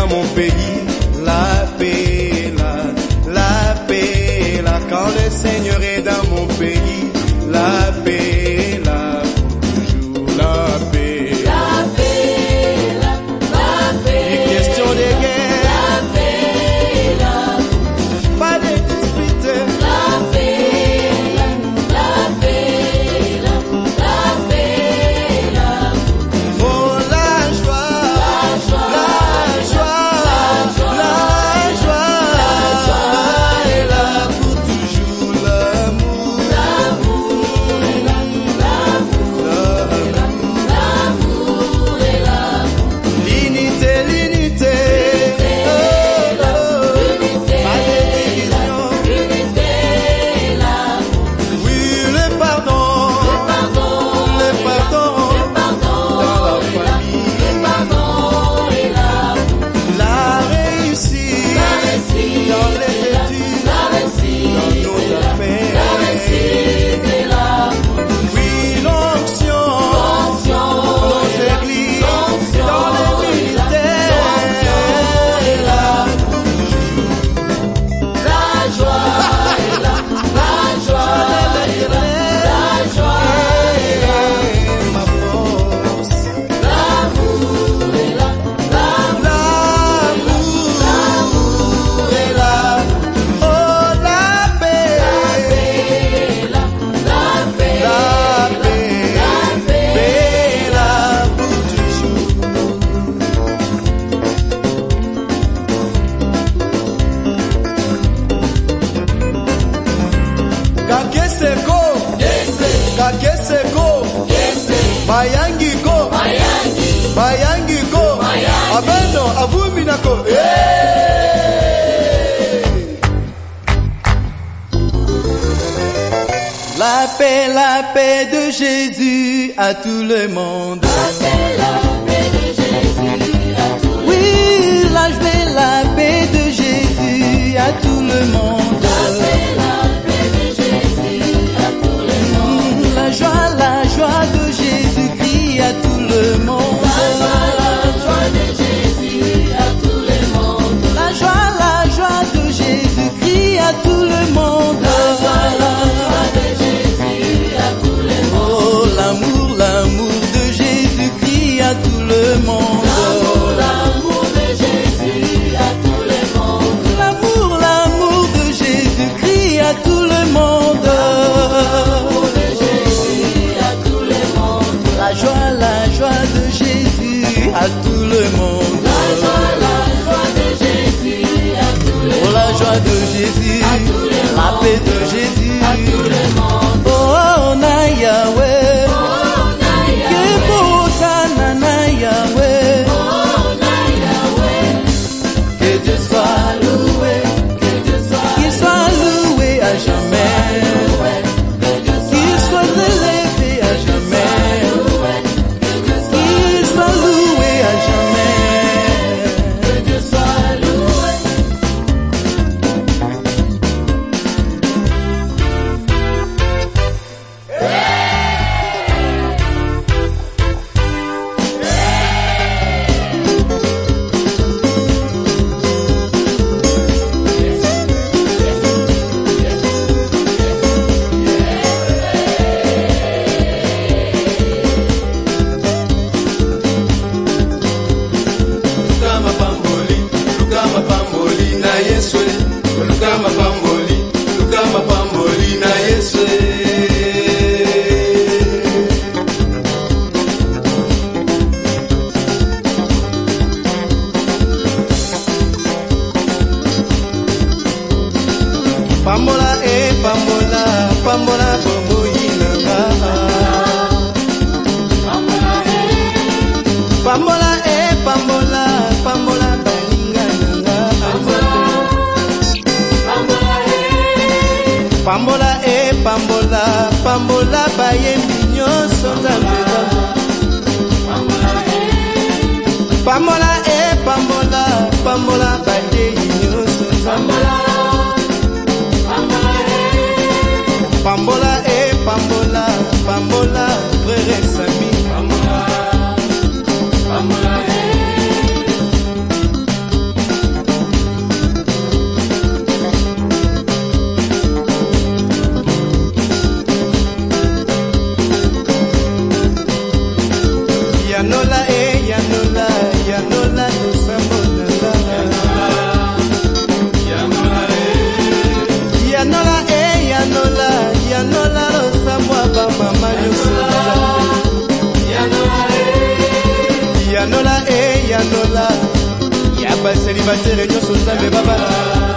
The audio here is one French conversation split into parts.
dans mon pays, la paix là. Quand le Seigneur est dans mon pays, la paix là, toujours la paix. La paix là, la paix. Une question de guerre, La paix là, pas de dispute. la paix là, la paix là, la paix là. Oh la joie, la joie est là pour toujours, l'amour est là, L'amour est là, l'unité, oh, pas de division, l'unité est là, oui le pardon, le pardon dans la famille, est là, la réussite dans les études, la réussite dans nos affaires, est là, oui l'onction dans nos églises, dans les ministères est là. la joie est là, la joie est là, la joie est là, Ma force, l'amour est là, l'amour est là. Oh la paix, est là, la paix, la paix, paix là pour toujours. Kakeseko, Mayangiko, Abeno, Avuminako. La paix de Jésus à tout le monde. Oui, la paix de Jésus à tout le monde. La joie de Jésus-Christ à tout le monde. La joie de Jésus-Christ à tout le monde. Oh, l'amour de Jésus-Christ à tout le monde. L'amour de Jésus-Christ à tout le monde. La joie de Jésus à tout le monde. Oh, la joie de Jésus, la paix de Jésus. Oh, na Yahweh, que beau sana na Yahweh. Que Dieu soit loué, qu'il soit loué à jamais, qu'il soit élevé à jamais, qu'il soit loué à jamais. Pambola bomoyinanga. Pambola baningananga. Pambola bayembi nyonso nzambe. Pambola bayeyi nyonso nzambe. Pambola, frère Sami. baselibatere nyonso nzambe babala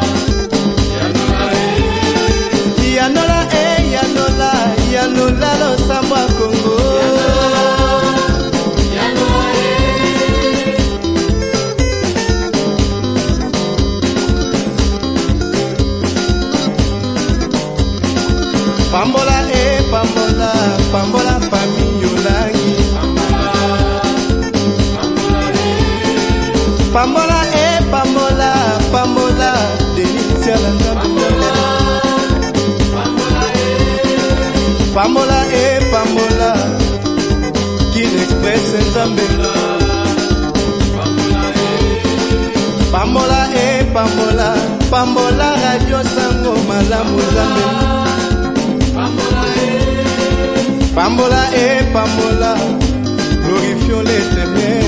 yanola yanola yanola losambo ya Kongo pambola pambola pambola famille yolangi pambola pambola pambola delicia la nzambe pambola pambola Kin Express nzambe pambola pambola pambola radio sango malamu nzambe pambola pambola glorifions l'Éternel